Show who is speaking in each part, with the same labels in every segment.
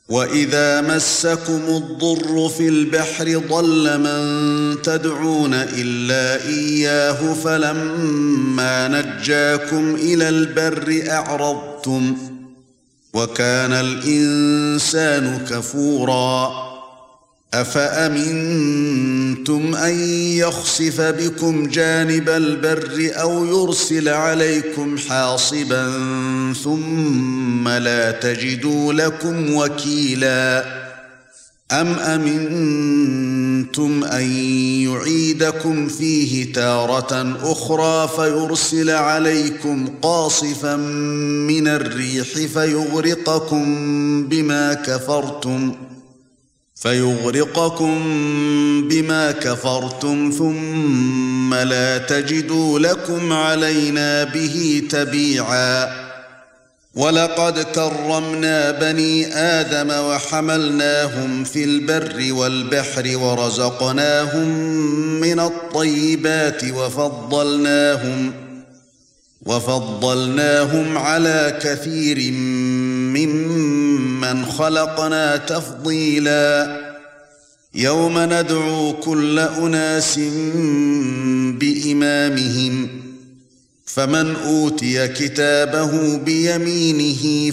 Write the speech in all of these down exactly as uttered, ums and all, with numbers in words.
Speaker 1: وَإِذَا مَسَّكُمُ الضُّرُّ فِي الْبَحْرِ ضَلَّ مَن تَدْعُونَ إِلَّا إِيَّاهُ فَلَمَّا نَجَّاكُمْ إِلَى الْبَرِّ أَعْرَضْتُمْ وَكَانَ الْإِنسَانُ كَفُورًا أَفَأَمِنْتُمْ أَنْ يَخْسِفَ بِكُمْ جَانِبَ الْبَرِّ أَوْ يُرْسِلَ عَلَيْكُمْ حَاصِبًا ثُمَّ لَا تَجِدُوا لَكُمْ وَكِيلًا أَمْ أَمِنْتُمْ أَنْ يُعِيدَكُمْ فِيهِ تَارَةً أُخْرَى فَيُرْسِلَ عَلَيْكُمْ قَاصِفًا مِنَ الرِّيحِ فَيُغْرِقَكُمْ بِمَا كَفَرْتُمْ فَيُغْرِقَكُمْ بِمَا كَفَرْتُمْ ثُمَّ لَا تَجِدُوا لَكُمْ عَلَيْنَا بِهِ تَبِيعًا وَلَقَدْ كَرَّمْنَا بَنِي آدَمَ وَحَمَلْنَاهُمْ فِي الْبَرِّ وَالْبَحْرِ وَرَزَقْنَاهُمْ مِنَ الطَّيِّبَاتِ وَفَضَّلْنَاهُمْ وَفَضَّلْنَاهُمْ عَلَى كَثِيرٍ مِّمَّنْ خَلَقْنَا تَفْضِيلًا يَوْمَ نَدْعُو كُلَّ أُنَاسٍ بِإِمَامِهِمْ فَمَنْ أُوتِيَ كِتَابَهُ بِيَمِينِهِ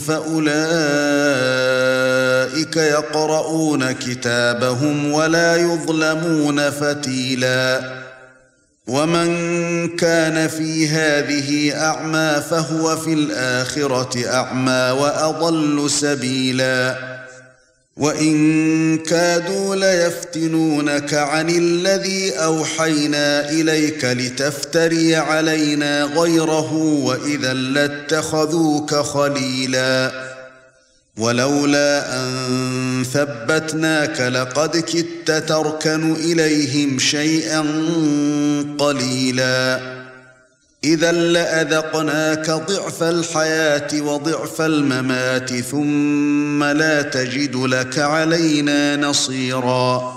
Speaker 1: فَأُولَئِكَ يَقْرَؤُونَ كِتَابَهُمْ وَلَا يُظْلَمُونَ فَتِيلًا وَمَنْ كَانَ فِي هَذِهِ أَعْمَى فَهُوَ فِي الْآخِرَةِ أَعْمَى وَأَضَلُّ سَبِيلًا وَإِنْ كَادُوا لَيَفْتِنُونَكَ عَنِ الَّذِي أَوْحَيْنَا إِلَيْكَ لِتَفْتَرِيَ عَلَيْنَا غَيْرَهُ وَإِذًا لَاتَّخَذُوكَ خَلِيلًا وَلَوْلَا أَن ثَبَّتْنَاكَ لَقَدْ كِدتَّ تَرْكَنُ إِلَيْهِمْ شَيْئًا قَلِيلًا إِذًا لَأَذَقْنَاكَ ضِعْفَ الْحَيَاةِ وَضِعْفَ الْمَمَاتِ ثُمَّ لَا تَجِدُ لَكَ عَلَيْنَا نَصِيرًا